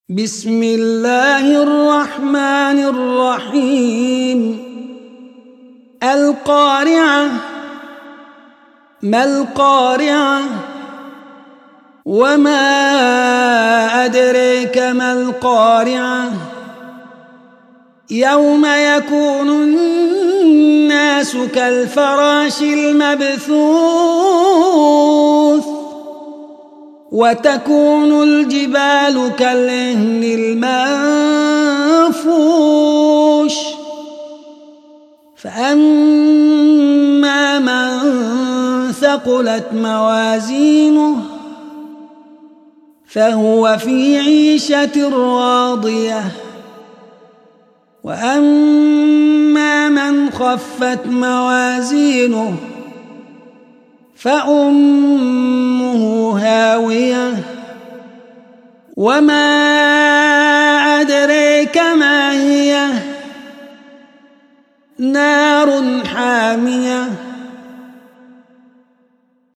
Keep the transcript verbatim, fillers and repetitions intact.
بسم الله الرحمن الرحيم القارعة. ما القارعة؟ وما أدريك ما القارعة؟ يوم يكون الناس كالفراش المبثوث وتكون الجبال كالعهن المنفوش فأما من ثقلت موازينه فهو في عيشة راضية وأما من خفت موازينه فأمه هاوية وما أدريك ما هي نار حامية